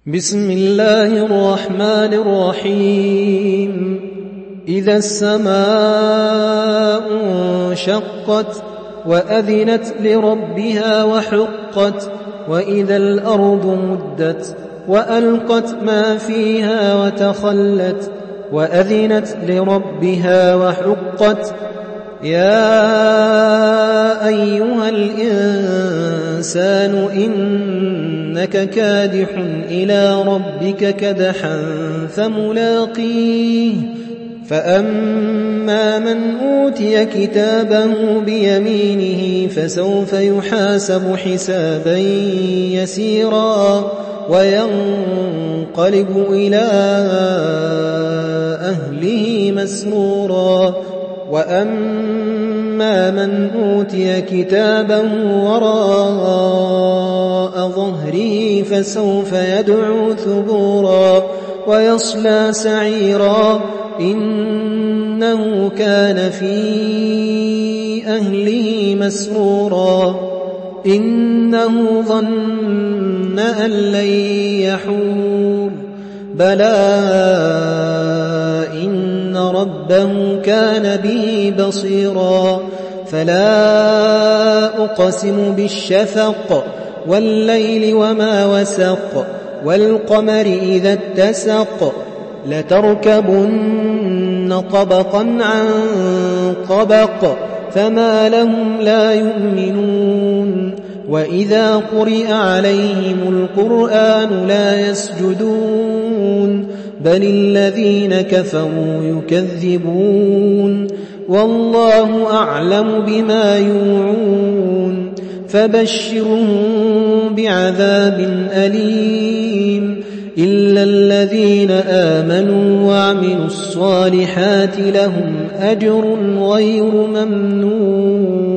بسم الله الرحمن الرحيم إذا السماء انشقت وأذنت لربها وحقت وإذا الأرض مدت وألقت ما فيها وتخلت وأذنت لربها وحقت يا أيها الإنسان إنك كادح إلى ربك كدحا فملاقيه فأما من أوتي كتابه بيمينه فسوف يحاسب حسابا يسيرا وينقلب إلى أهله مسرورا وأما من أوتي كتابه وراء ظهره فسوف يدعو ثبورا ويصلى سعيرا إنه كان في أهله مسرورا إنه ظن أن لن يحور بلى إن ربه كان به بصيرا فلا أقسم بالشفق والليل وما وسق والقمر إذا اتسق لتركبن طبقا عن طبق فما لهم لا يؤمنون وإذا قرئ عليهم القرآن لا يسجدون بل الذين كفروا يكذبون والله أعلم بما يوعون فبشرهم بعذاب أليم إلا الذين آمنوا وعملوا الصالحات لهم أجر غير ممنون.